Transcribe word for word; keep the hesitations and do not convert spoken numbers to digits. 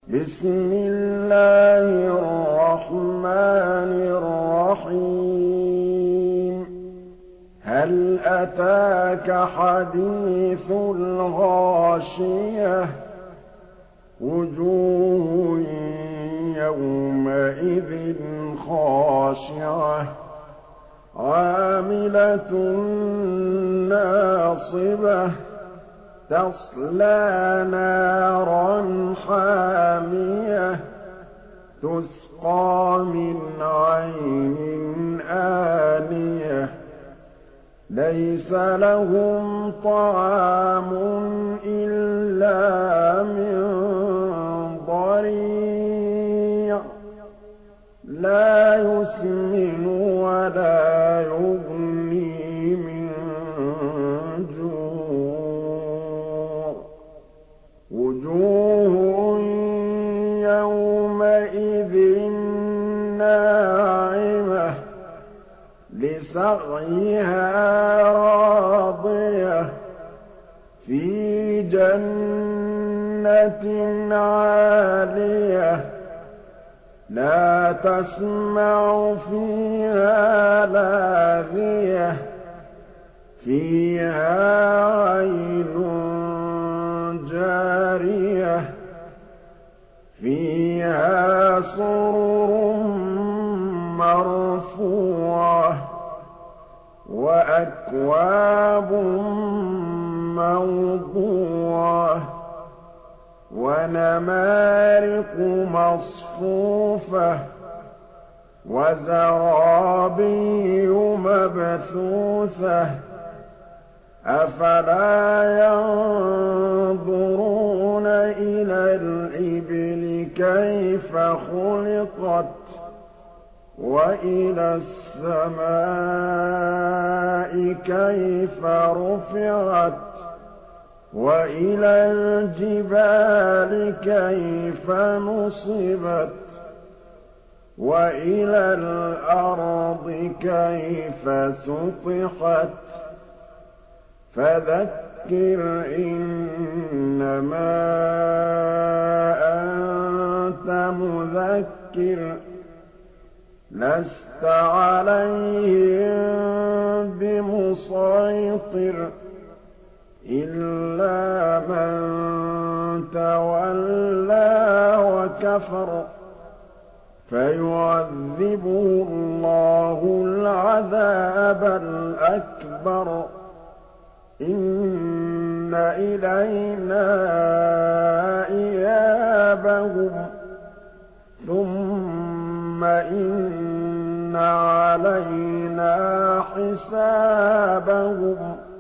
بسم الله الرحمن الرحيم هل أتاك حديث الغاشية وجوه يومئذ خاشعة عاملة ناصبة تصلى نارا حامية تسقى من عين آنية ليس لهم طعام إلا من ضريع لا يسمن ولا يغني من جوع وجوه يومئذ ناعمة لسعيها راضية في جنة عالية لا تسمع فيها لاغية فيها عين جارية فيها سرر مرفوعة وأكواب موضوعة ونمارق مصفوفة وزرابي مبثوثة أفلا ينظرون إلى الإبل كيف خلقت وإلى السماء كيف رفعت وإلى الجبال كيف نصبت وإلى الأرض كيف سطحت فذكر إنما أنت مذكر لست عليهم بمسيطر إلا من تولى وكفر فيعذبه الله العذاب الأكبر إن إلينا إيابهم ثم إن علينا حسابهم